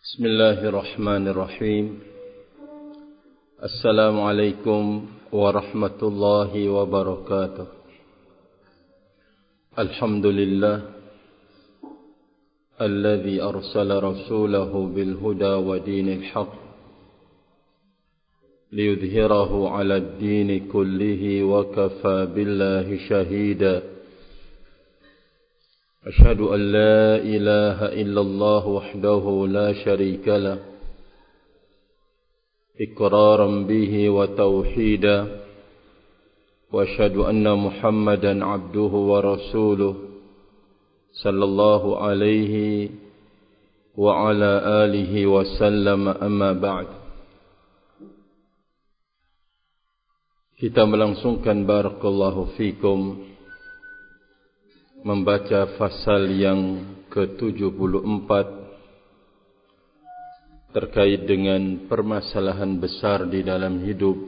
Bismillahirrahmanirrahim. Assalamualaikum warahmatullahi wabarakatuh. Alhamdulillah alladzi arsala rasulahu bil huda wa dinil haqq liyudhhirahu 'alad dini kullihi wa kafa billahi shahida. أشهد أن لا إله إلا الله وحده لا شريك له إقرارا به وتوحيدا وأشهد أن محمدا عبده ورسوله صلى الله عليه وعلى آله وسلم أما بعد. Kita melangsungkan barakallahu fikum membaca fasal yang ke-74 terkait dengan permasalahan besar di dalam hidup,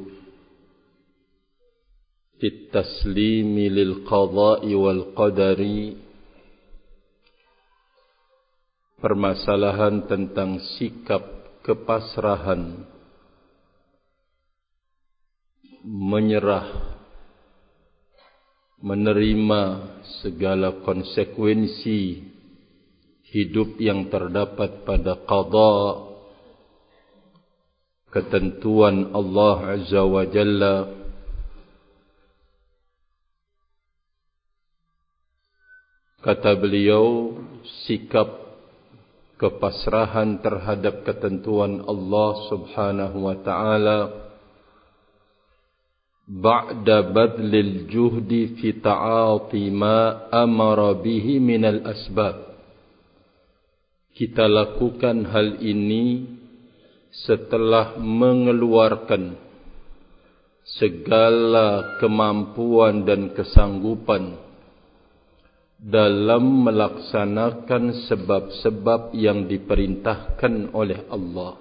fit taslimi lil qada'i wal qadari, permasalahan tentang sikap kepasrahan, menyerah, menerima segala konsekuensi hidup yang terdapat pada qada, ketentuan Allah Azza wa Jalla. Kata beliau, sikap kepasrahan terhadap ketentuan Allah Subhanahu wa ta'ala ba'da badlil juhdi fi ta'ati ma amara bihi minal asbab. Kita lakukan hal ini setelah mengeluarkan segala kemampuan dan kesanggupan dalam melaksanakan sebab-sebab yang diperintahkan oleh Allah.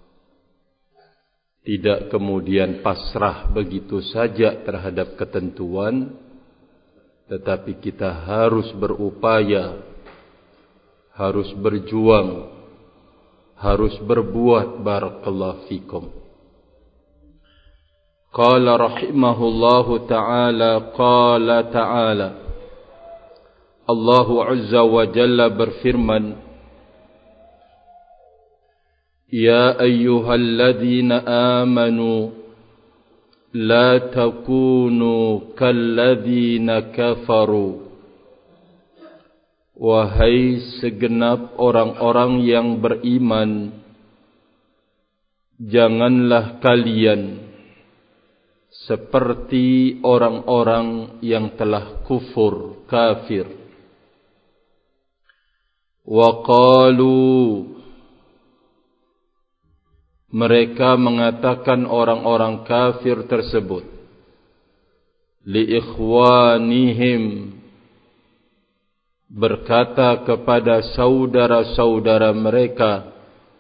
Tidak kemudian pasrah begitu saja terhadap ketentuan, tetapi kita harus berupaya, harus berjuang, harus berbuat. Barakallahu fikum. Qala rahimahullahu ta'ala, qala ta'ala, Allahu Azza wa Jalla berfirman, يا أيها الذين آمنوا لا تكونوا كالذين كفروا. Wahai segenap orang-orang yang beriman, janganlah kalian seperti orang-orang yang telah kufur, kafir. Wa qalu, mereka mengatakan orang-orang kafir tersebut, li ikhwanihim, berkata kepada saudara-saudara mereka,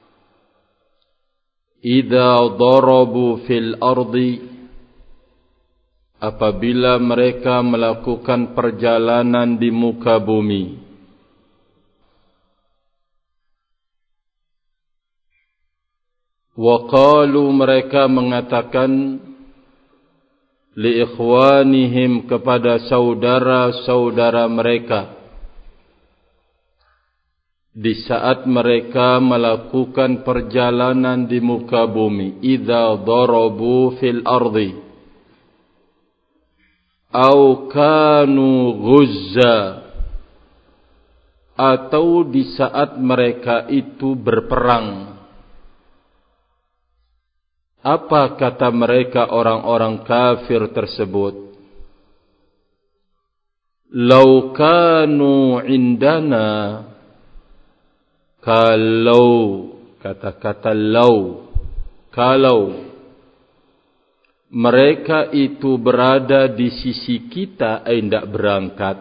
idza darabu fil ardi, apabila mereka melakukan perjalanan di muka bumi. Waqalu, mereka mengatakan, li ikhwanihim, kepada saudara-saudara mereka, di saat mereka melakukan perjalanan di muka bumi. Idza darabu fil ardi au kanu ghuzza, atau di saat mereka itu berperang. Apa kata mereka orang-orang kafir tersebut? Lau kanu indana, kalau, kata-kata lau, kalau mereka itu berada di sisi kita, tidak berangkat,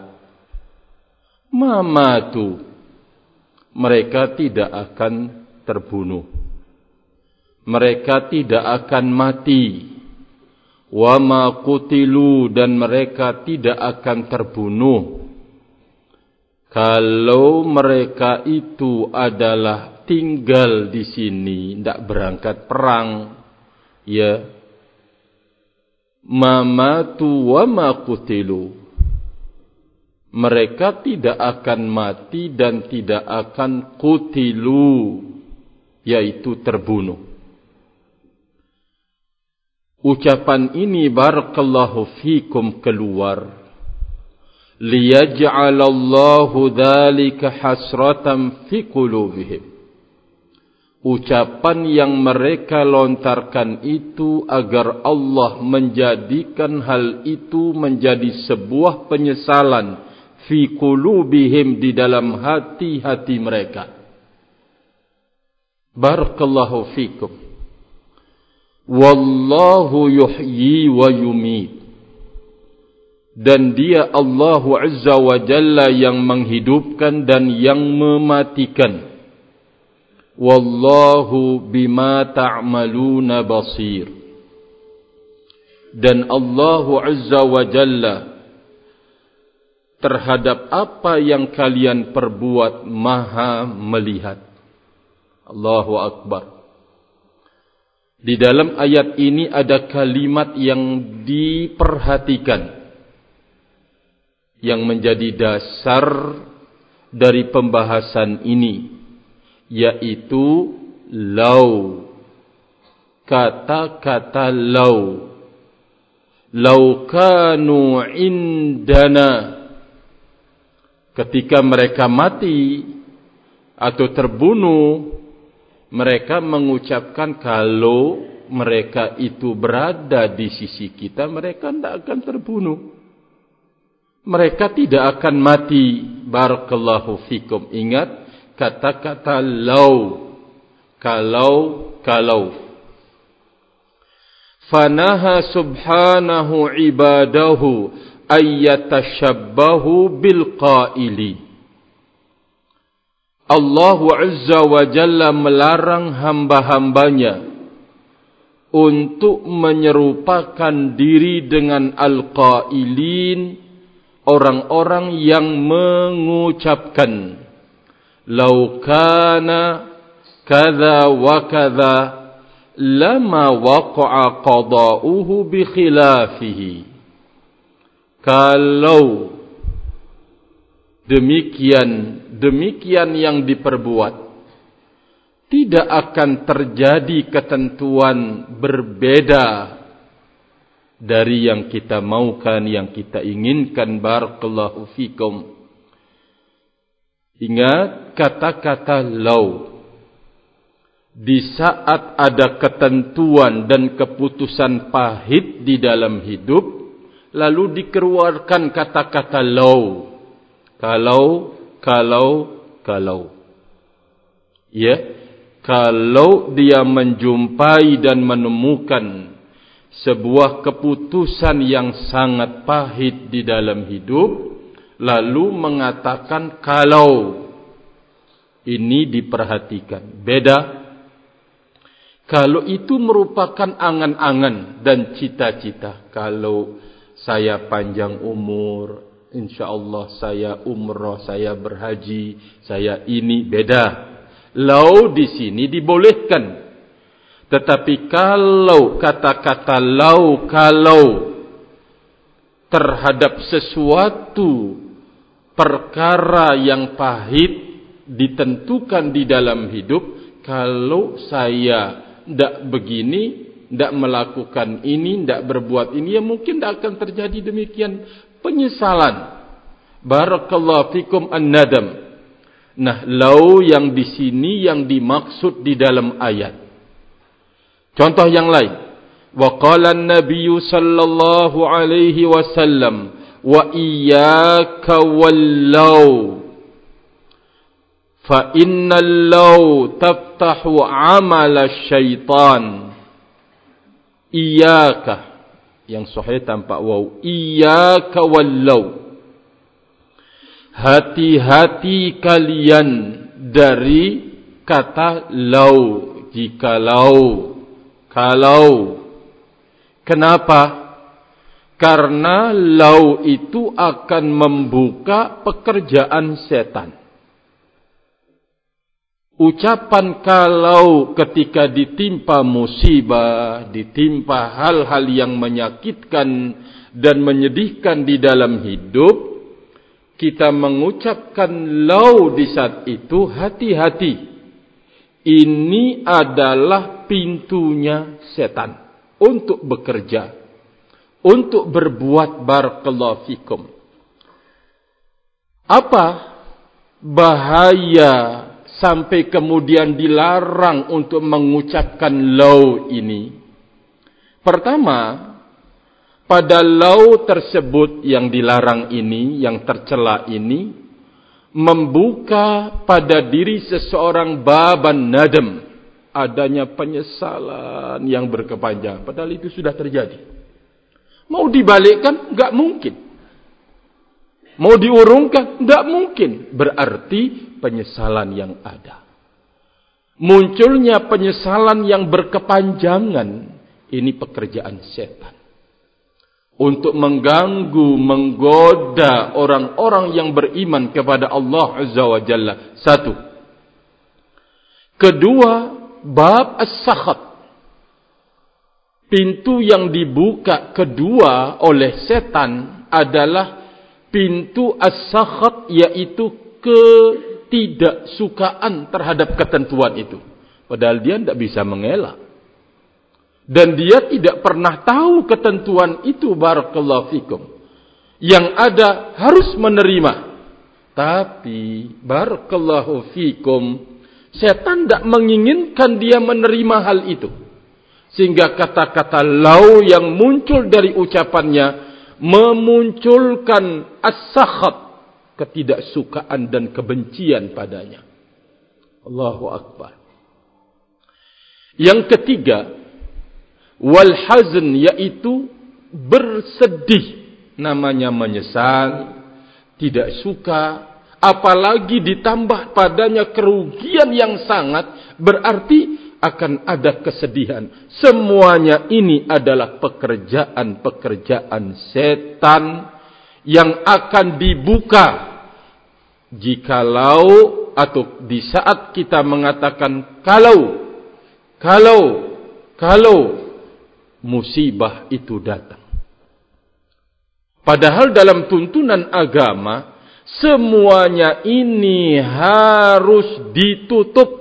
mamatu, mereka tidak akan terbunuh, mereka tidak akan mati. Wa ma qutilu, dan mereka tidak akan terbunuh. Kalau mereka itu adalah tinggal di sini, tidak berangkat perang, ya, mamatu wa ma qutilu, mereka tidak akan mati dan tidak akan qutilu, yaitu terbunuh. Ucapan ini barakallahu fikum keluar liyaj'alallahu dzalika hasratan fi qulubihim. Ucapan yang mereka lontarkan itu agar Allah menjadikan hal itu menjadi sebuah penyesalan fi qulubihim, di dalam hati-hati mereka. Barakallahu fikum. Wallahu yuhyi wa yumit. Dan dia Allah Azza wa Jalla yang menghidupkan dan yang mematikan. Wallahu bima ta'maluna basir. Dan Allah Azza wa Jalla terhadap apa yang kalian perbuat maha melihat. Allahu Akbar. Di dalam ayat ini ada kalimat yang diperhatikan, yang menjadi dasar dari pembahasan ini, yaitu lau. Kata-kata lau. Lau kanu indana. Ketika mereka mati atau terbunuh, mereka mengucapkan kalau mereka itu berada di sisi kita, mereka tidak akan terbunuh. Mereka tidak akan mati. Barakallahu fikum. Ingat kata-kata lau. Kalau. Fanaha subhanahu ibadahu ayyatashabbahu bil qaili. Allah Azza wa Jalla melarang hamba-hambanya untuk menyerupakan diri dengan al-qailin, orang-orang yang mengucapkan lau kana kadza wa kadza lama waqa'a qada'uhu bi khilafihi. Kalau demikian yang diperbuat, tidak akan terjadi ketentuan berbeda dari yang kita maukan, yang kita inginkan. Barakallahu fikum. Ingat kata-kata lau. Di saat ada ketentuan dan keputusan pahit di dalam hidup, lalu dikeluarkan kata-kata lau. Kalau. Ya, kalau dia menjumpai dan menemukan sebuah keputusan yang sangat pahit di dalam hidup, lalu mengatakan kalau. Ini diperhatikan. Beda kalau itu merupakan angan-angan dan cita-cita. Kalau saya panjang umur, InsyaAllah saya umrah, saya berhaji, saya ini, beda. Lau di sini dibolehkan. Tetapi kalau kata-kata lau, kalau terhadap sesuatu perkara yang pahit ditentukan di dalam hidup, kalau saya tidak begini, tidak melakukan ini, tidak berbuat ini, ya mungkin tidak akan terjadi demikian penyesalan. Barakallahu fikum an-nadam. Nah, lau yang di sini yang dimaksud di dalam ayat. Contoh yang lain. Wa qala an-nabiy sallallahu alaihi wasallam wa iyyaka wal-law. Fa innal law taftahu 'amala syaitan. Iyyaka yang sahih tanpa waw. Iyyaka wal-law. Hati-hati kalian dari kata lau, jikalau, kalau. Kenapa? Karena lau itu akan membuka pekerjaan setan. Ucapan kalau ketika ditimpa musibah, ditimpa hal-hal yang menyakitkan dan menyedihkan di dalam hidup, kita mengucapkan lau di saat itu, hati-hati. Ini adalah pintunya setan untuk bekerja, untuk berbuat barakallahu fikum. Apa bahaya sampai kemudian dilarang untuk mengucapkan lau ini? Pertama, pada lau tersebut yang dilarang ini, yang tercela ini, membuka pada diri seseorang baban nadam, adanya penyesalan yang berkepanjangan. Padahal itu sudah terjadi. Mau dibalikkan? Enggak mungkin. Mau diurungkan? Enggak mungkin. Berarti penyesalan yang ada. Munculnya penyesalan yang berkepanjangan, ini pekerjaan setan. Untuk mengganggu, menggoda orang-orang yang beriman kepada Allah Azza wa Jalla. Satu. Kedua, bab as-sakhat. Pintu yang dibuka kedua oleh setan adalah pintu as-sakhat, yaitu ketidaksukaan terhadap ketentuan itu. Padahal dia tidak bisa mengelak. Dan dia tidak pernah tahu ketentuan itu, barakallahu fikum. Yang ada harus menerima. Tapi barakallahu fikum, setan tidak menginginkan dia menerima hal itu. Sehingga kata-kata lau yang muncul dari ucapannya memunculkan as-sakhat, ketidaksukaan dan kebencian padanya. Allahu Akbar. Yang ketiga, wal hazn, yaitu bersedih, namanya menyesal, tidak suka, apalagi ditambah padanya kerugian yang sangat, berarti akan ada kesedihan. Semuanya ini adalah pekerjaan-pekerjaan setan yang akan dibuka jikalau atau di saat kita mengatakan kalau musibah itu datang. Padahal dalam tuntunan agama, semuanya ini harus ditutup.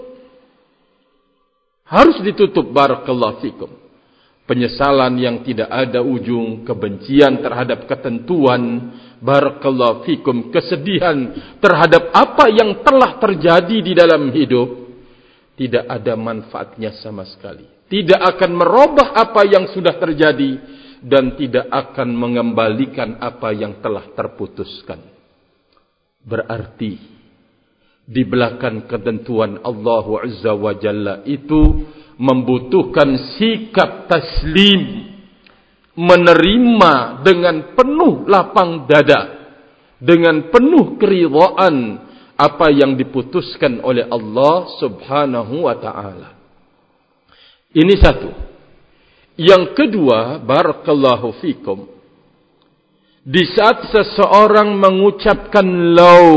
Harus ditutup, barakallahu fikum. Penyesalan yang tidak ada ujung, kebencian terhadap ketentuan, barakallahu fikum, kesedihan terhadap apa yang telah terjadi di dalam hidup, tidak ada manfaatnya sama sekali. Tidak akan merubah apa yang sudah terjadi dan tidak akan mengembalikan apa yang telah terputuskan. Berarti di belakang ketentuan Allah Azza wa Jalla itu membutuhkan sikap taslim, menerima dengan penuh lapang dada, dengan penuh keridhaan apa yang diputuskan oleh Allah Subhanahu wa ta'ala. Ini satu. Yang kedua, barakallahu fikum, di saat seseorang mengucapkan lau,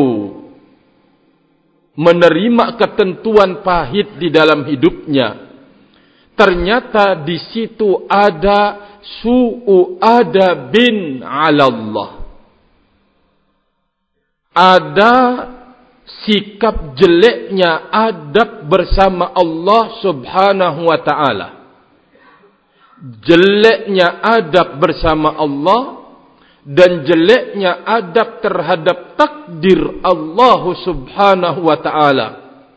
menerima ketentuan pahit di dalam hidupnya, ternyata di situ ada su'u adabin 'ala Allah. Ada sikap jeleknya adab bersama Allah Subhanahu wa ta'ala. Jeleknya adab bersama Allah dan jeleknya adab terhadap takdir Allah Subhanahu wa ta'ala.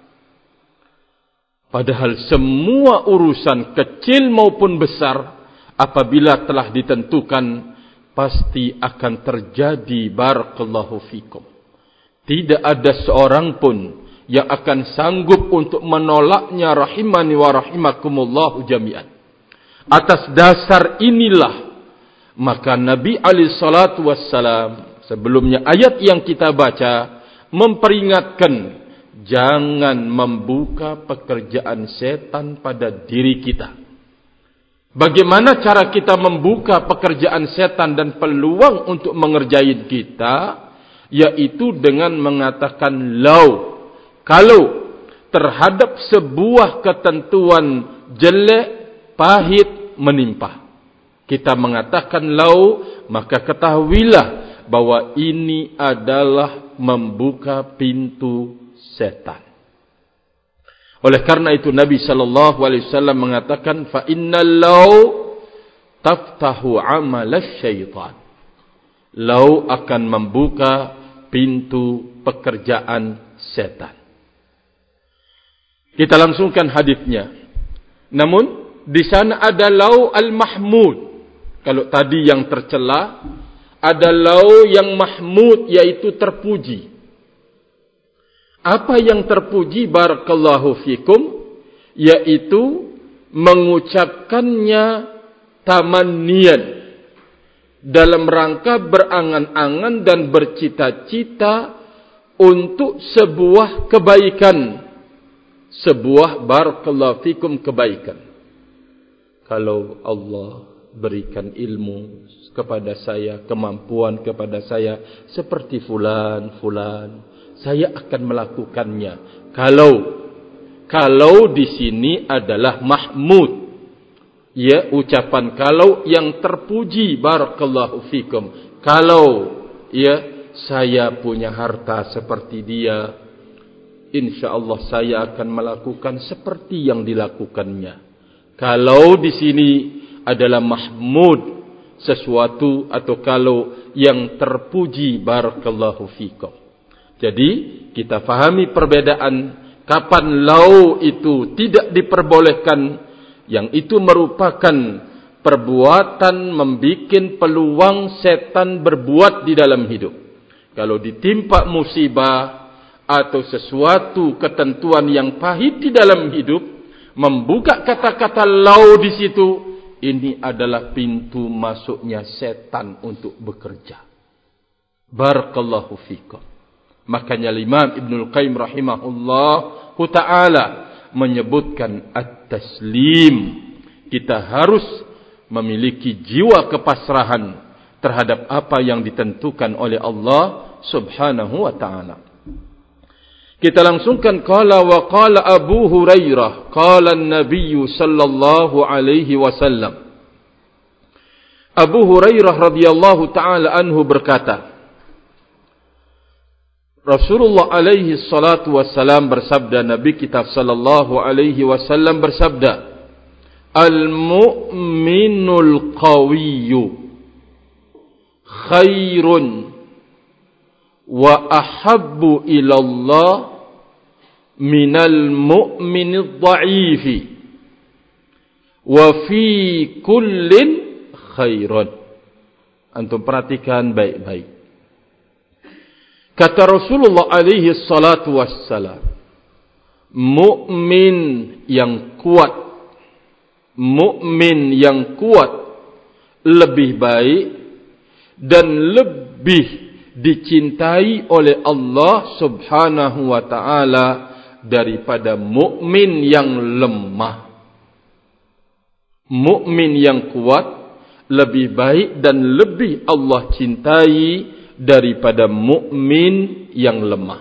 Padahal semua urusan kecil maupun besar, apabila telah ditentukan, pasti akan terjadi, barakallahu fikum. Tidak ada seorang pun yang akan sanggup untuk menolaknya, rahimani wa rahimakumullahu jami'an. Atas dasar inilah maka Nabi alaihi salatu wassalam, sebelumnya ayat yang kita baca, memperingatkan jangan membuka pekerjaan setan pada diri kita. Bagaimana cara kita membuka pekerjaan setan dan peluang untuk mengerjain kita? Yaitu dengan mengatakan lau. Kalau terhadap sebuah ketentuan jelek, pahit, menimpa, kita mengatakan lau, maka ketahuilah bahwa ini adalah membuka pintu setan. Oleh karena itu Nabi sallallahu alaihi wasallam mengatakan fa innal lau taftahu amalasy syaitan. Lau akan membuka pintu pekerjaan setan. Kita langsungkan hadisnya. Namun di sana ada lau al-mahmud. Kalau tadi yang tercela, ada lau yang mahmud, yaitu terpuji. Apa yang terpuji, barakallahu fikum, yaitu mengucapkannya tamanniyan, dalam rangka berangan-angan dan bercita-cita untuk sebuah kebaikan, sebuah barakallahu fikum kebaikan. Kalau Allah berikan ilmu kepada saya, kemampuan kepada saya seperti fulan, saya akan melakukannya. Kalau di sini adalah mahmud, ya, ucapan kalau yang terpuji, barakallahu fikum. Kalau ya saya punya harta seperti dia, insyaallah saya akan melakukan seperti yang dilakukannya. Kalau di sini adalah mahmud, sesuatu atau kalau yang terpuji, barakallahu fikum. Jadi kita fahami perbedaan kapan lau itu tidak diperbolehkan, yang itu merupakan perbuatan membikin peluang setan berbuat di dalam hidup. Kalau ditimpa musibah atau sesuatu ketentuan yang pahit di dalam hidup, membuka kata-kata lau di situ, ini adalah pintu masuknya setan untuk bekerja. Barakallahu fikum. Makanya Imam Ibnul Qayyim rahimahullahu ta'ala menyebutkan at-taslim. Kita harus memiliki jiwa kepasrahan terhadap apa yang ditentukan oleh Allah subhanahu wa ta'ala. Kita langsungkan qala wa qala Abu Hurairah qala an-nabiy sallallahu alaihi wasallam. Abu Hurairah radhiyallahu taala anhu berkata, Rasulullah alaihi salatu wassalam bersabda, Nabi kita sallallahu alaihi wasallam bersabda, al-mu'minul qawiyyu khairun wa ahabbu ilallah minal mu'minid dha'ifi wa fi kullin khairun. Antum perhatikan baik-baik. Kata Rasulullah alaihi salatu wassalam, mukmin yang kuat, mukmin yang kuat lebih baik dan lebih dicintai oleh Allah subhanahu wa ta'ala daripada mukmin yang lemah. Mukmin yang kuat lebih baik dan lebih Allah cintai daripada mukmin yang lemah.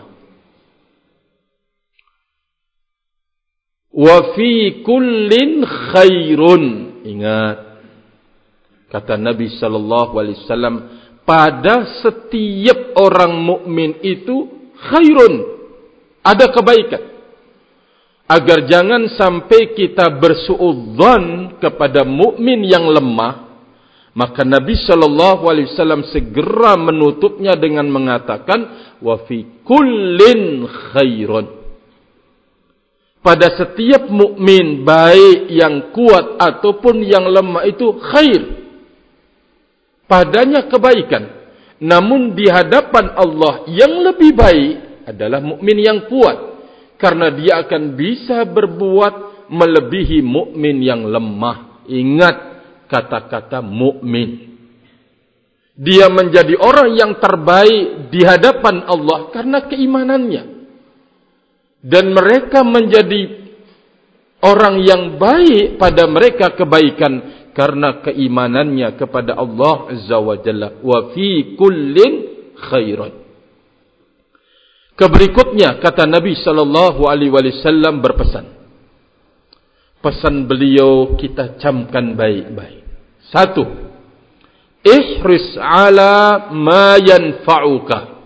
Wa fi kullin khairun. Ingat kata Nabi sallallahu alaihi wasallam, pada setiap orang mukmin itu khairun, ada kebaikan. Agar jangan sampai kita bersuudzon kepada mukmin yang lemah, maka Nabi sallallahu alaihi wasallam segera menutupnya dengan mengatakan wa fi kullin khairun. Pada setiap mukmin, baik yang kuat ataupun yang lemah, itu khair. Padanya kebaikan. Namun di hadapan Allah yang lebih baik adalah mukmin yang kuat, karena dia akan bisa berbuat melebihi mukmin yang lemah. Ingat kata-kata mukmin. Dia menjadi orang yang terbaik di hadapan Allah karena keimanannya. Dan mereka menjadi orang yang baik pada mereka kebaikan karena keimanannya kepada Allah Azza wa Jalla. Wa fi kullin khairan. Keberikutnya kata Nabi sallallahu alaihi wasallam berpesan. Pesan beliau kita camkan baik-baik. 1. Ihris ala ma yanfa'uka.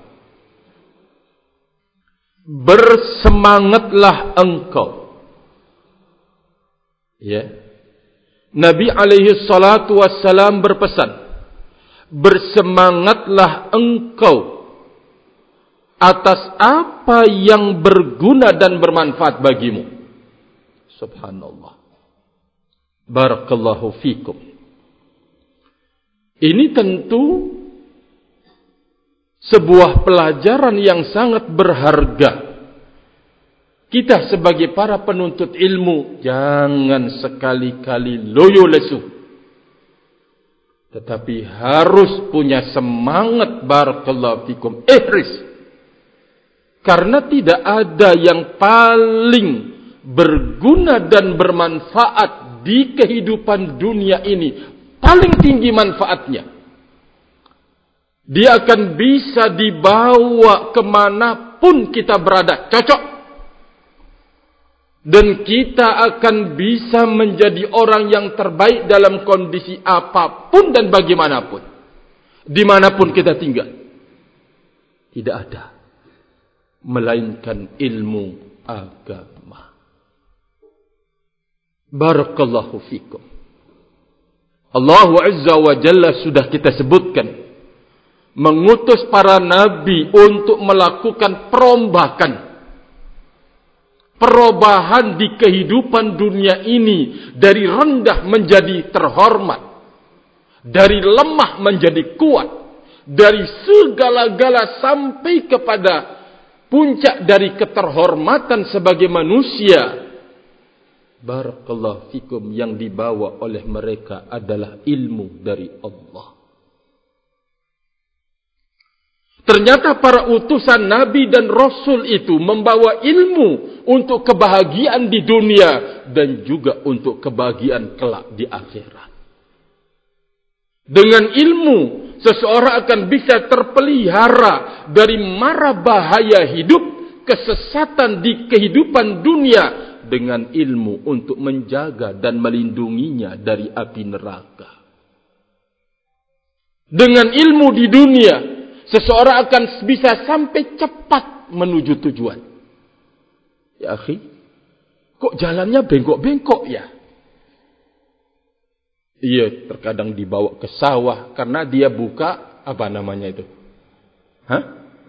Bersemangatlah engkau. Ya. Nabi alaihi salatu wassalam berpesan. Bersemangatlah engkau atas apa yang berguna dan bermanfaat bagimu. Subhanallah. Barakallahu fikum. Ini tentu sebuah pelajaran yang sangat berharga. Kita sebagai para penuntut ilmu, jangan sekali-kali loyo lesu. Tetapi harus punya semangat, barakallahu fikum, ihris. Karena tidak ada yang paling berguna dan bermanfaat di kehidupan dunia ini. Paling tinggi manfaatnya. Dia akan bisa dibawa kemanapun kita berada. Cocok. Dan kita akan bisa menjadi orang yang terbaik dalam kondisi apapun dan bagaimanapun. Dimanapun kita tinggal. Tidak ada. Melainkan ilmu agama. Barakallahu fikum. Allah Azza wa Jalla sudah kita sebutkan. Mengutus para nabi untuk melakukan perombakan. Perubahan di kehidupan dunia ini. Dari rendah menjadi terhormat. Dari lemah menjadi kuat. Dari segala-gala sampai kepada puncak dari keterhormatan sebagai manusia. Barakallahu fikum, yang dibawa oleh mereka adalah ilmu dari Allah. Ternyata para utusan Nabi dan Rasul itu membawa ilmu untuk kebahagiaan di dunia dan juga untuk kebahagiaan kelak di akhirat. Dengan ilmu, seseorang akan bisa terpelihara dari mara bahaya hidup, kesesatan di kehidupan dunia, dengan ilmu untuk menjaga dan melindunginya dari api neraka. Dengan ilmu di dunia, seseorang akan bisa sampai cepat menuju tujuan. Ya akhi, kok jalannya bengkok-bengkok ya? Iya, terkadang dibawa ke sawah karena dia buka apa namanya itu? Hah?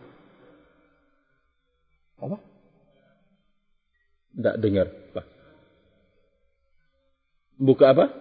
Apa? Tidak dengar, Pak. Buka apa?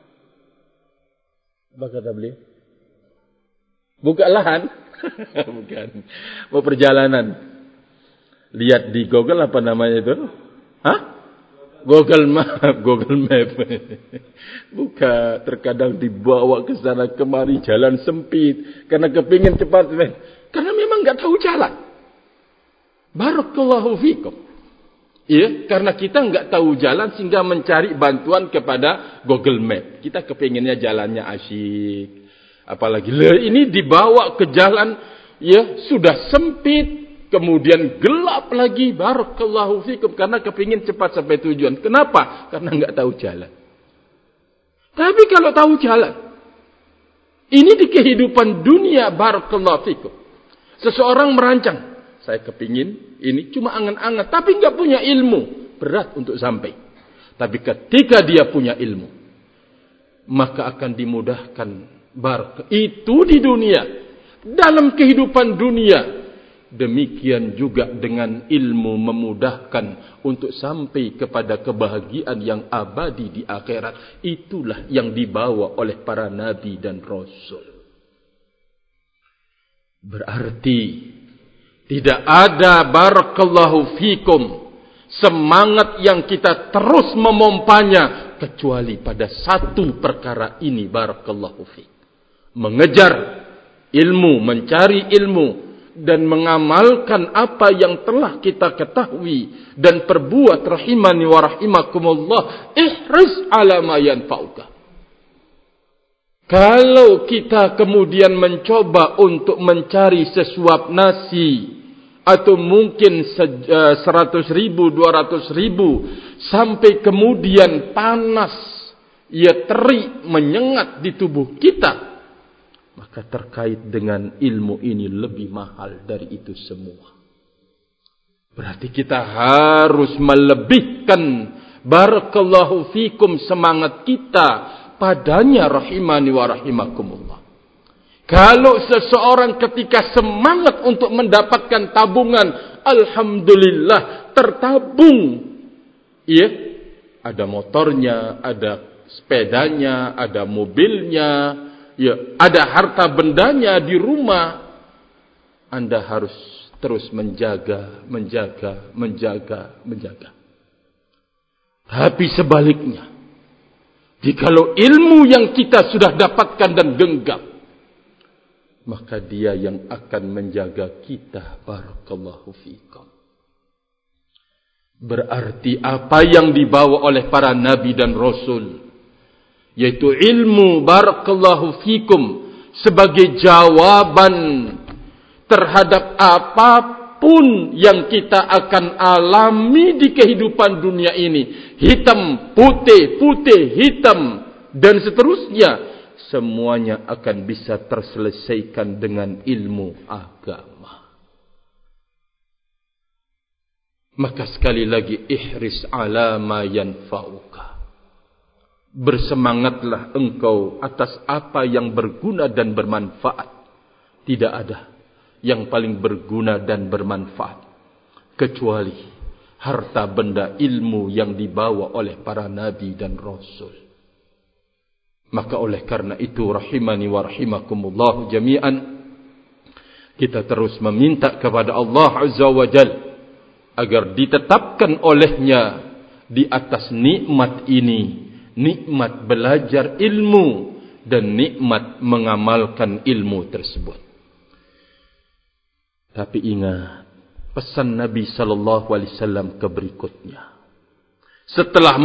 Apa kata beliau? Buka lahan? Bukan. Mau perjalanan. Lihat di Google apa namanya itu? Hah? Google Map. Buka, terkadang dibawa ke sana kemari, jalan sempit karena kepingin cepat. Karena memang enggak tahu jalan. Barakallahu fikum. Iya, karena kita enggak tahu jalan sehingga mencari bantuan kepada Google Map. Kita kepinginnya jalannya asyik. Apalagi ini dibawa ke jalan ya sudah sempit. Kemudian gelap lagi, barakallahu fikum, karena kepingin cepat sampai tujuan. Kenapa? Karena enggak tahu jalan. Tapi kalau tahu jalan, ini di kehidupan dunia, barakallahu fikum. Seseorang merancang, saya kepingin ini cuma angan-angan, tapi enggak punya ilmu, berat untuk sampai. Tapi ketika dia punya ilmu, maka akan dimudahkan itu di dunia, dalam kehidupan dunia. Demikian juga dengan ilmu memudahkan untuk sampai kepada kebahagiaan yang abadi di akhirat. Itulah yang dibawa oleh para nabi dan rasul. Berarti tidak ada, barakallahu fikum, semangat yang kita terus memompanya kecuali pada satu perkara ini, barakallahu fik. Mengejar ilmu, mencari ilmu, dan mengamalkan apa yang telah kita ketahui dan perbuat, rahimani wa rahimakumullah. Ihris ala ma yanfa'uka. Kalau kita kemudian mencoba untuk mencari sesuap nasi, atau mungkin 100.000, 200.000, sampai kemudian panas, ia terik menyengat di tubuh kita, maka terkait dengan ilmu ini lebih mahal dari itu semua. Berarti kita harus melebihkan barakallahu fikum semangat kita padanya, rahimani wa rahimakumullah. Kalau seseorang ketika semangat untuk mendapatkan tabungan, alhamdulillah tertabung, ya, ada motornya, ada sepedanya, ada mobilnya, ya, ada harta bendanya di rumah, Anda harus terus menjaga. Tapi sebaliknya, jikalau ilmu yang kita sudah dapatkan dan genggam, maka dia yang akan menjaga kita, barakallahu fikum. Berarti apa yang dibawa oleh para nabi dan rasul, yaitu ilmu, barakallahu fikum, sebagai jawaban terhadap apapun yang kita akan alami di kehidupan dunia ini, hitam, putih, putih, hitam, dan seterusnya, semuanya akan bisa terselesaikan dengan ilmu agama. Maka sekali lagi, ihris ala ma yanfa'uka. Bersemangatlah engkau atas apa yang berguna dan bermanfaat. Tidak ada yang paling berguna dan bermanfaat kecuali harta benda ilmu yang dibawa oleh para nabi dan rasul. Maka oleh karena itu, rahimani wa rahimakumullah jami'an, kita terus meminta kepada Allah Azza wa Jalla agar ditetapkan olehnya di atas nikmat ini, nikmat belajar ilmu dan nikmat mengamalkan ilmu tersebut. Tapi ingat pesan Nabi sallallahu alaihi wasallam ke berikutnya. Setelah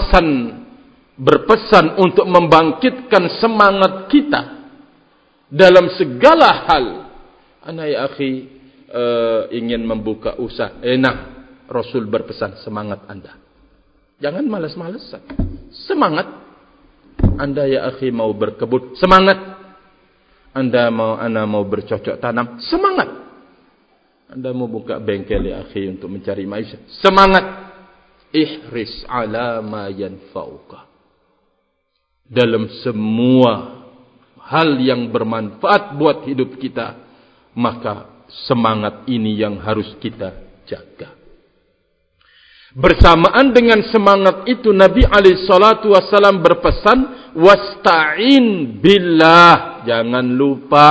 berpesan untuk membangkitkan semangat kita dalam segala hal. Ana ya akhi ingin membuka usaha. Rasul berpesan, semangat Anda. Jangan malas-malasan. Semangat. Anda ya akhi mau berkebun, semangat. Anda mau bercocok tanam, semangat. Anda mau buka bengkel ya akhi untuk mencari maisha, semangat. Ihris ala ma yanfa'uka. Dalam semua hal yang bermanfaat buat hidup kita, maka semangat ini yang harus kita jaga. Bersamaan dengan semangat itu, Nabi alaihi salatu wasallam berpesan, wasta'in billah. Jangan lupa,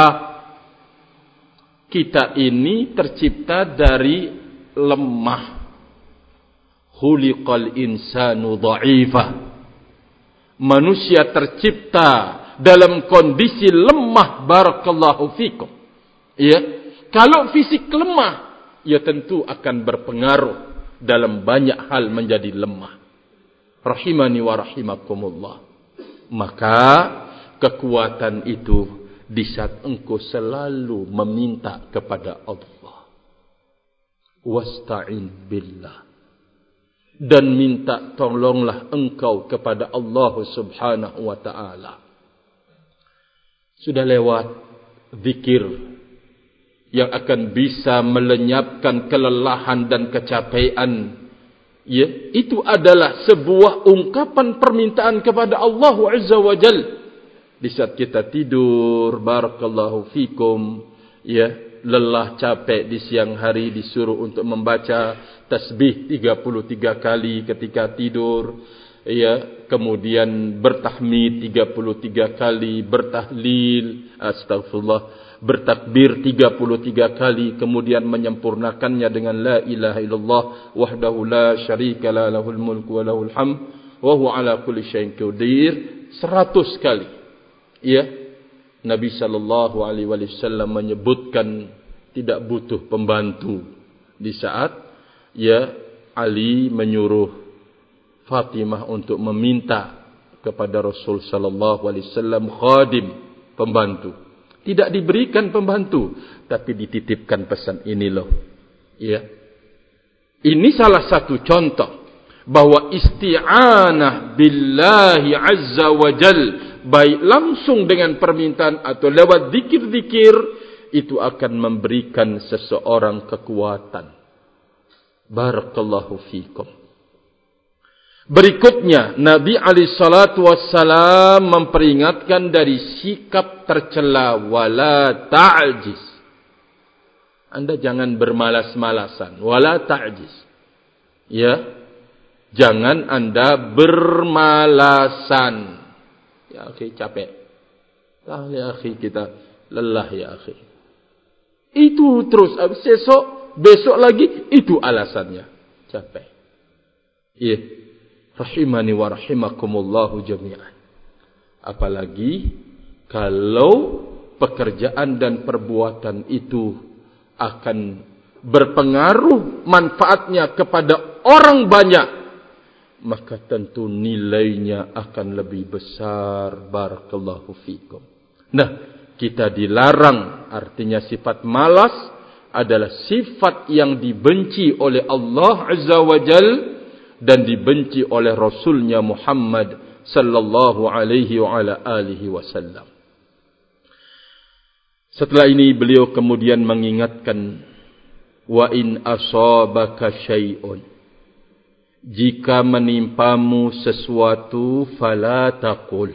kita ini tercipta dari lemah. Khuliqal insanu dha'ifah. Manusia tercipta dalam kondisi lemah, barakallahu fikum. Ya, kalau fisik lemah, ya tentu akan berpengaruh dalam banyak hal menjadi lemah. Rahimani wa rahimakumullah. Maka kekuatan itu di saat engkau selalu meminta kepada Allah. Wasta'in billah. Dan minta tolonglah engkau kepada Allah subhanahu wa ta'ala. Sudah lewat zikir yang akan bisa melenyapkan kelelahan dan kecapean. Ya, itu adalah sebuah ungkapan permintaan kepada Allah Azza wa Jalla. Di saat kita tidur, barakallahu fikum, ya, lelah capek di siang hari, disuruh untuk membaca tasbih 33 kali ketika tidur, ya, kemudian bertahmid 33 kali, bertahlil, astagfirullah, bertakbir 33 kali, kemudian menyempurnakannya dengan la ilaha illallah wahdahu la syarika la lahul mulku wa lahul hamd wa huwa ala kulli syai'in qadir 100 kali. Ya, Nabi sallallahu alaihi wasallam menyebutkan tidak butuh pembantu di saat, ya, Ali menyuruh Fatimah untuk meminta kepada Rasul sallallahu alaihi wasallam khadim, pembantu. Tidak diberikan pembantu, tapi dititipkan pesan ini loh. Ya. Ini salah satu contoh bahwa isti'anah billahi azza wa jal, baik langsung dengan permintaan atau lewat zikir-zikir, itu akan memberikan seseorang kekuatan. Barakallahu fikum. Berikutnya, Nabi SAW memperingatkan dari sikap tercela, wala ta'jiz. Anda jangan bermalas-malasan, wala ta'jiz. Ya, jangan Anda bermalasan. Ya akhi, capek. Ya akhi, kita lelah ya akhi. Itu terus, besok lagi, itu alasannya. Capek. Iya. Rahimani wa rahimakumullahu jami'an. Apalagi kalau pekerjaan dan perbuatan itu akan berpengaruh manfaatnya kepada orang banyak, maka tentu nilainya akan lebih besar. Barakallahu fikum. Nah, kita dilarang, artinya sifat malas adalah sifat yang dibenci oleh Allah Azza wa Jal dan dibenci oleh Rasulnya Muhammad sallallahu alaihi wa ala alihi wasallam. Setelah ini beliau kemudian mengingatkan, wa in asabaka syai'un, jika menimpamu sesuatu, fala taqul,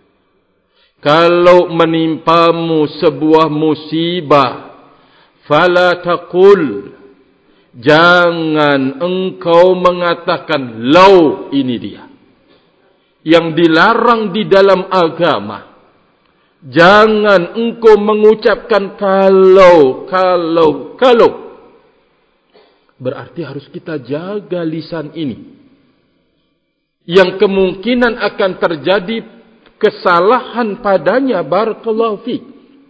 kalau menimpamu sebuah musibah, fala taqul, jangan engkau mengatakan lau, ini dia yang dilarang di dalam agama. Jangan engkau mengucapkan kalau. Berarti harus kita jaga lisan ini, yang kemungkinan akan terjadi kesalahan padanya. Barakallahu fiik.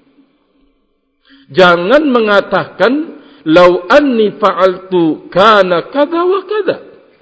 Jangan mengatakan lau anni fa'altu kana kada wa kada.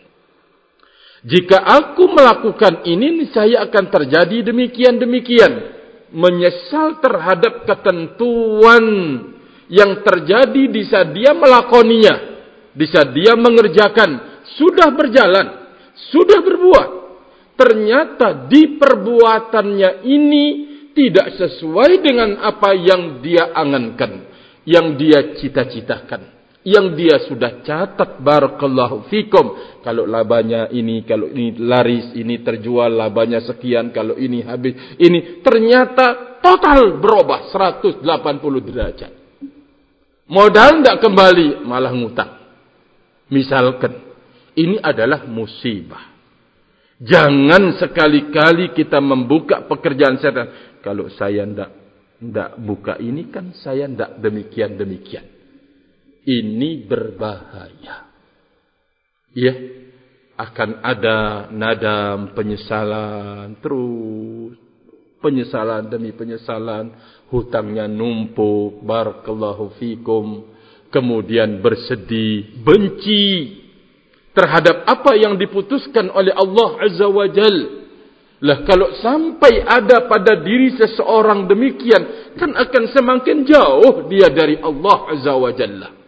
Jika aku melakukan ini, saya akan terjadi demikian-demikian. Menyesal terhadap ketentuan yang terjadi di saat dia melakoninya, di saat dia mengerjakan, sudah berjalan, sudah berbuat. Ternyata di perbuatannya ini tidak sesuai dengan apa yang dia angankan, yang dia cita-citakan, yang dia sudah catat. Barakallahu fikum. Kalau labanya ini, kalau ini laris, ini terjual labanya sekian, kalau ini habis, ini ternyata total berubah 180 derajat. Modal tidak kembali, malah ngutang. Misalkan, ini adalah musibah. Jangan sekali-kali kita membuka pekerjaan setan. Kalau saya tidak buka ini kan saya tidak demikian-demikian. Ini berbahaya. Ya, akan ada nadam, penyesalan, terus penyesalan demi penyesalan, hutangnya numpuk. Barakallahu fikum. Kemudian bersedih, benci terhadap apa yang diputuskan oleh Allah Azza wa Jal. Lah, kalau sampai ada pada diri seseorang demikian, kan akan semakin jauh dia dari Allah Azza wa Jalla.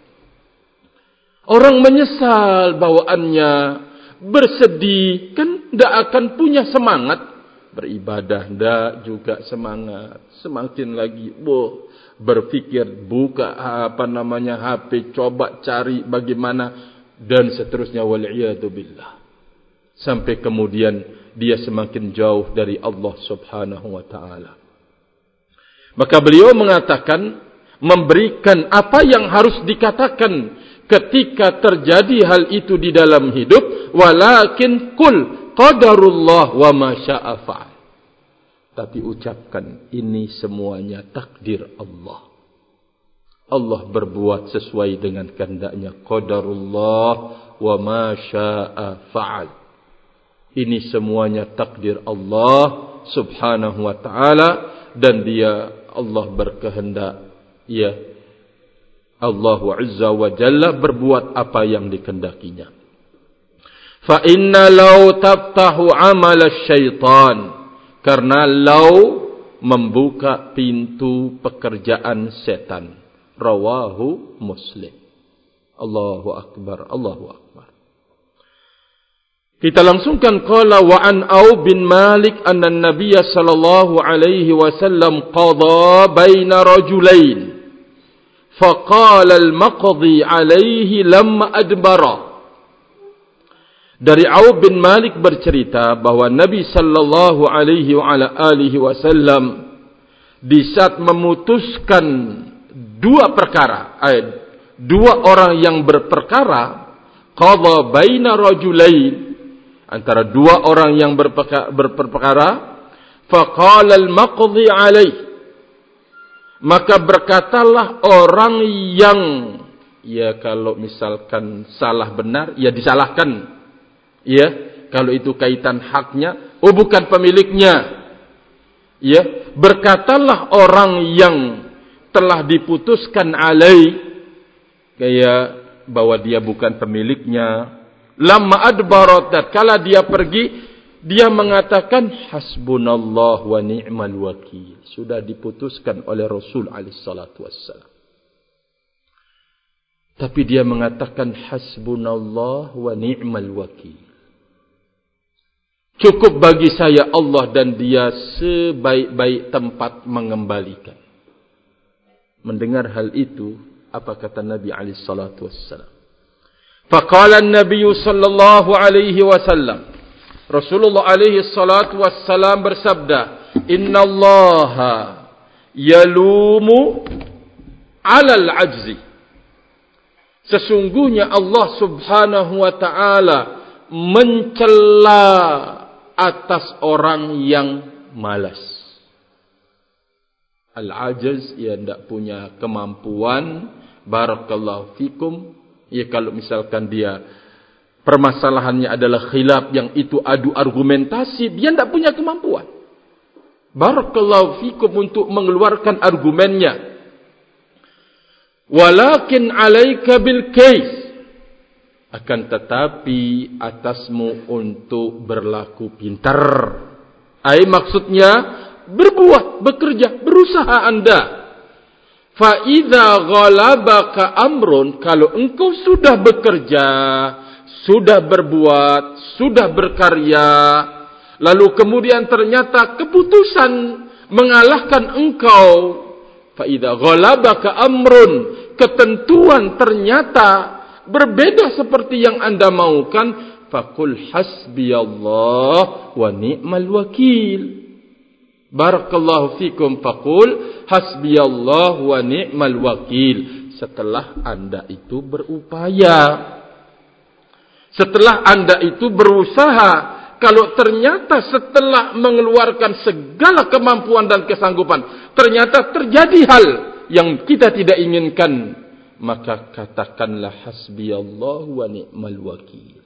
Orang menyesal bawaannya, bersedih, kan tidak akan punya semangat beribadah, tidak juga semangat. Semakin lagi, berpikir buka HP, coba cari bagaimana dan seterusnya. Wal'iyadu billah. Sampai kemudian dia semakin jauh dari Allah Subhanahu wa ta'ala. Maka beliau mengatakan, memberikan apa yang harus dikatakan ketika terjadi hal itu di dalam hidup. Walakin kul qadarullah wa ma syaa fa'al. Tapi ucapkan, ini semuanya takdir Allah. Allah berbuat sesuai dengan kehendaknya. Qadarullah wa ma syaa fa'al. Ini semuanya takdir Allah Subhanahu wa ta'ala, dan dia Allah berkehendak, ya, Allah Azza wa Jalla berbuat apa yang dikehendakinya. Fa inna law taftahu amal syaitan, Karena law membuka pintu pekerjaan setan. Rawahu Muslim. Allahu Akbar, Allahu Akbar. Kita langsungkan qala wa an Auf bin Malik anna an-nabiy sallallahu alaihi wasallam qada baina rajulain faqala al-maqdi alaihi lamma adbara. Dari Auf bin Malik bercerita bahwa Nabi sallallahu alaihi wa ala alihi wasallam di saat memutuskan dua perkara, dua orang yang berperkara, qada baina rajulain, antara dua orang yang berperkara, faqala al-maqdi alaih, maka berkatalah orang yang, ya kalau misalkan salah benar, ya disalahkan. Ya, kalau itu kaitan haknya, oh bukan pemiliknya. Ya, berkatalah orang yang telah diputuskan alaih, kayak bahwa dia bukan pemiliknya. Lamma adbarat, tatkala dia pergi, dia mengatakan hasbunallah wa ni'mal wakil. Sudah diputuskan oleh Rasul alaihi salatu wassalam. Tapi dia mengatakan hasbunallah wa ni'mal wakil. Cukup bagi saya Allah dan dia sebaik-baik tempat mengembalikan. Mendengar hal itu, apa kata Nabi alaihi salatu wassalam? Faqala an-nabiy sallallahu alaihi wasallam, Rasulullah alaihi salatu wassalam bersabda, innallaha yalumu 'alal 'ajzi. Sesungguhnya Allah subhanahu wa ta'ala mencela atas orang yang malas. Al-'ajz, ia tidak punya kemampuan. Barakallahu fikum. Ya, kalau misalkan dia permasalahannya adalah khilaf yang itu adu argumentasi, dia tidak punya kemampuan. Barakallahu fikum untuk mengeluarkan argumennya. Walakin alaika bil kais, akan tetapi atasmu untuk berlaku pintar. Maksudnya berbuat, bekerja, berusaha anda. Fa idza ghalabaka amrun, kalau engkau sudah bekerja, sudah berbuat, sudah berkarya, lalu kemudian ternyata keputusan mengalahkan engkau, fa idza ghalabaka amrun, ketentuan ternyata berbeda seperti yang anda maukan, faqul hasbiyallah wa ni'mal wakil. Barakallahu fikum, faqul hasbiyallah wa ni'mal wakil. Setelah anda itu berupaya, setelah anda itu berusaha, kalau ternyata setelah mengeluarkan segala kemampuan dan kesanggupan, ternyata terjadi hal yang kita tidak inginkan, maka katakanlah hasbiyallah wa ni'mal wakil.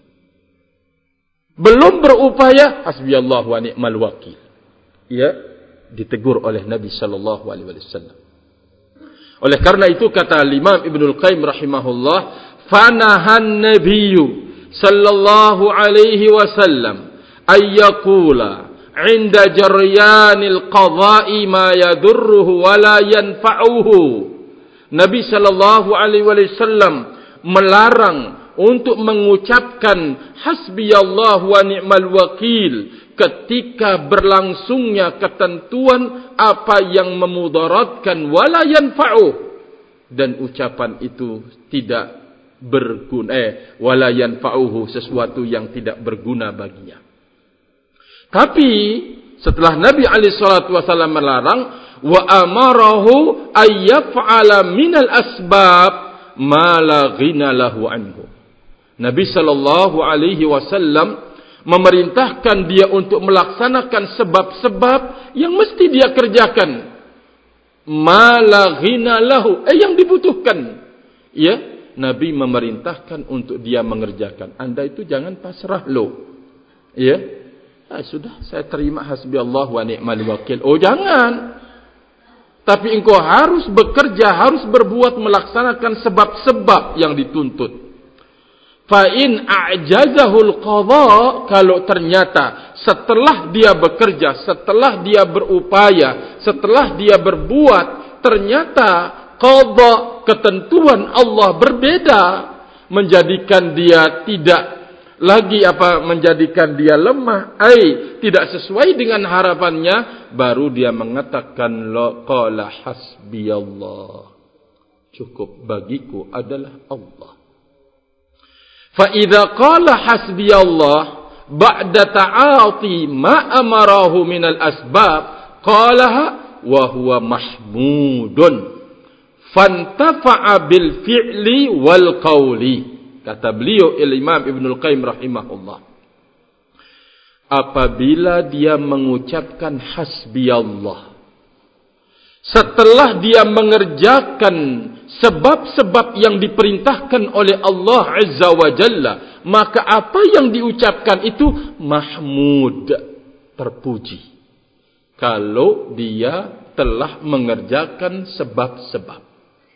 Belum berupaya, hasbiyallah wa ni'mal wakil. Ya, ditegur oleh Nabi sallallahu alaihi wasallam. Oleh karena itu kata Imam Ibnul Qayyim rahimahullah, fanahan nabiyyu sallallahu alaihi wasallam ayyakula 'inda jaryanil qada'i ma yadurruhu wa la yanfa'uhu. Nabi sallallahu alaihi wasallam melarang untuk mengucapkan hasbiyallah wa ni'mal wakil ketika berlangsungnya ketentuan apa yang memudaratkan wala yanfa'uh, dan ucapan itu tidak berguna, wala yanfa'uhu, sesuatu yang tidak berguna baginya. Tapi setelah Nabi alaihi salatu wasallam melarang, wa amarahu ayyaf'ala minal asbab ma la ghina lahu anhu. Nabi sallallahu alaihi wasallam memerintahkan dia untuk melaksanakan sebab-sebab yang mesti dia kerjakan. Ma la ghina lahu, yang dibutuhkan. Ya, Nabi memerintahkan untuk dia mengerjakan. Anda itu jangan pasrah loh. Ya, sudah saya terima hasbiyallah wa ni'mal wakil. Oh jangan. Tapi engkau harus bekerja, harus berbuat, melaksanakan sebab-sebab yang dituntut. Fa in a'jazahul qadha, kalau ternyata setelah dia bekerja, setelah dia berupaya, setelah dia berbuat, ternyata qadha, ketentuan Allah berbeda, menjadikan dia tidak lagi menjadikan dia lemah, tidak sesuai dengan harapannya, baru dia mengatakan qala hasbiyallah, cukup bagiku adalah Allah. Fa idza qala hasbiyallah ba'da ta'ati ma amarahu minal asbab, qalaha wa huwa mahmudun fantafa'a bil fi'li wal qawli. Kata beliau Imam Ibnul Qayyim rahimahullah, apabila dia mengucapkan hasbiyallah setelah dia mengerjakan sebab-sebab yang diperintahkan oleh Allah Azza wa Jalla, maka apa yang diucapkan itu mahmud, terpuji, kalau dia telah mengerjakan sebab-sebab.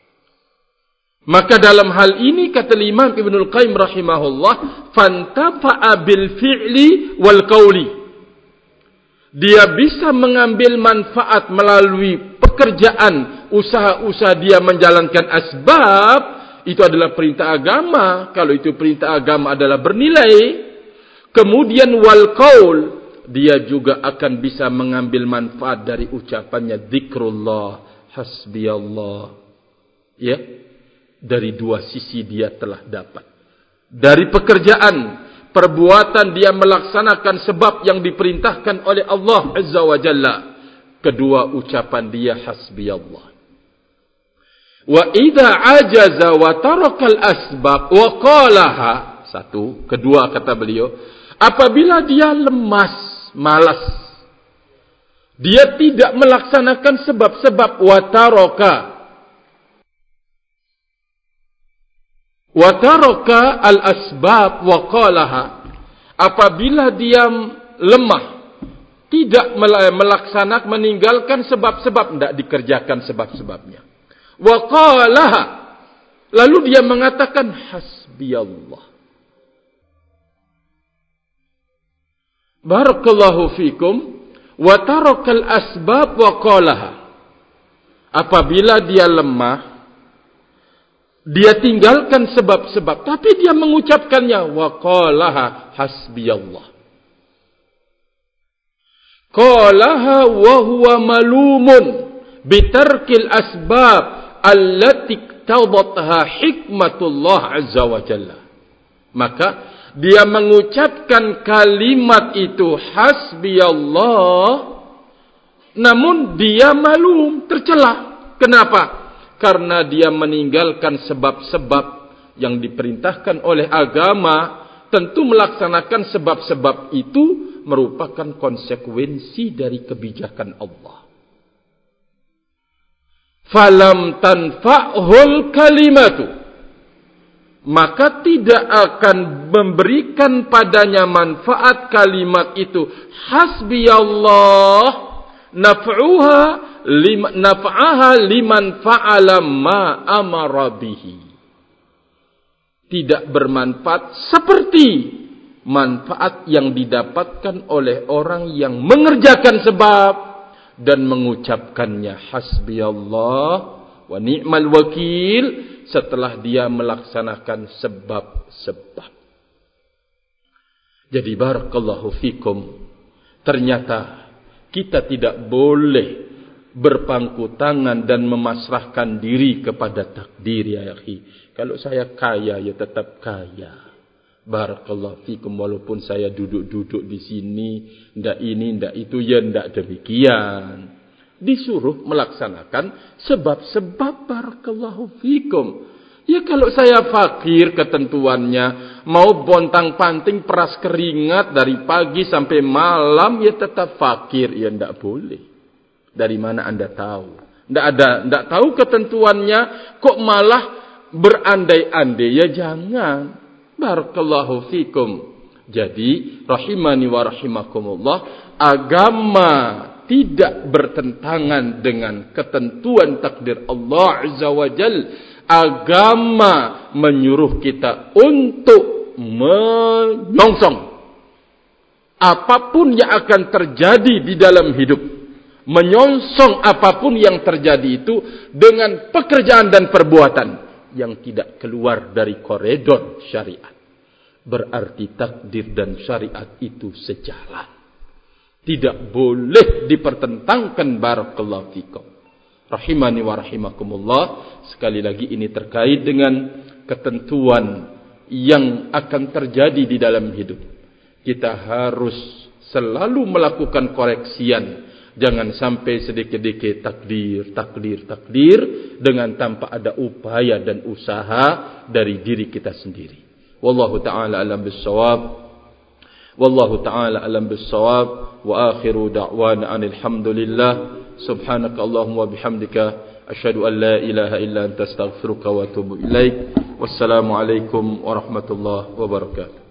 Maka dalam hal ini kata Imam Ibnul Qayyim rahimahullah, fantafa'a bil fi'li wal qawli, dia bisa mengambil manfaat melalui pekerjaan, usaha-usaha dia menjalankan asbab, itu adalah perintah agama, kalau itu perintah agama adalah bernilai. Kemudian wal qaul, dia juga akan bisa mengambil manfaat dari ucapannya zikrullah, hasbiyallah, ya. Dari dua sisi dia telah dapat. Dari pekerjaan, perbuatan dia melaksanakan sebab yang diperintahkan oleh Allah Azza wa Jalla. Kedua, ucapan dia hasbiyallah. Wa idza ajaza wa tarakal asbab wa qalaha. Satu, kedua kata beliau, apabila dia lemas, malas, dia tidak melaksanakan sebab-sebab wa taraka al-asbab wa qalaha, apabila dia lemah, tidak melaksanakan, meninggalkan sebab-sebab, tidak dikerjakan sebab-sebabnya, wa qalaha, lalu dia mengatakan hasbiyallah. Barakallahu fikum. Wa taraka al-asbab wa qalaha, apabila dia lemah, dia tinggalkan sebab-sebab, tapi dia mengucapkannya, wa qalaha hasbiyallah. Qalaha wa huwa malumun bitarkil asbab allati iqtadatha hikmatullah azza wa jalla. Maka dia mengucapkan kalimat itu hasbiyallah, namun dia malum, tercela. Kenapa? Karena dia meninggalkan sebab-sebab yang diperintahkan oleh agama. Tentu melaksanakan sebab-sebab itu merupakan konsekuensi dari kebijakan Allah. Falam tanfa'hul kalimatu, maka tidak akan memberikan padanya manfaat kalimat itu hasbiyallah, naf'aha liman fa'ala ma amara bihi, tidak bermanfaat seperti manfaat yang didapatkan oleh orang yang mengerjakan sebab dan mengucapkannya hasbiyallah wa ni'mal wakil setelah dia melaksanakan sebab-sebab. Jadi barakallahu fikum, ternyata kita tidak boleh berpangku tangan dan memasrahkan diri kepada takdir, ya akhi. Kalau saya kaya, ya tetap kaya. Barakallahu fikum, walaupun saya duduk-duduk di sini, ndak ini, ndak itu, ya ndak demikian. Disuruh melaksanakan sebab-sebab, barakallahu fikum. Ya kalau saya fakir ketentuannya, mau bontang-panting peras keringat dari pagi sampai malam, ya tetap fakir, ya ndak boleh. Dari mana Anda tahu? Ndak tahu ketentuannya, kok malah berandai-andai, ya jangan. Barakallahu fikum. Jadi rahimani wa rahimakumullah, agama tidak bertentangan dengan ketentuan takdir Allah Azza wa Jal. Agama menyuruh kita untuk menyongsong apapun yang akan terjadi di dalam hidup, menyongsong apapun yang terjadi itu dengan pekerjaan dan perbuatan yang tidak keluar dari koridor syariat. Berarti takdir dan syariat itu sejalan. Tidak boleh dipertentangkan. Barakallahu fikum. Rahimani wa rahimakumullah. Sekali lagi ini terkait dengan ketentuan yang akan terjadi di dalam hidup. Kita harus selalu melakukan koreksian. Jangan sampai sedikit-sedikit takdir dengan tanpa ada upaya dan usaha dari diri kita sendiri. Wallahu ta'ala alam bis-shawab. Wallahu ta'ala alam bis-shawab. Wa akhiru da'wana alhamdulillah. Subhanaka Allahumma bihamdika asyhadu an la ilaha illa anta astaghfiruka wa atubu ilaik. Wassalamu alaikum warahmatullahi wabarakatuh.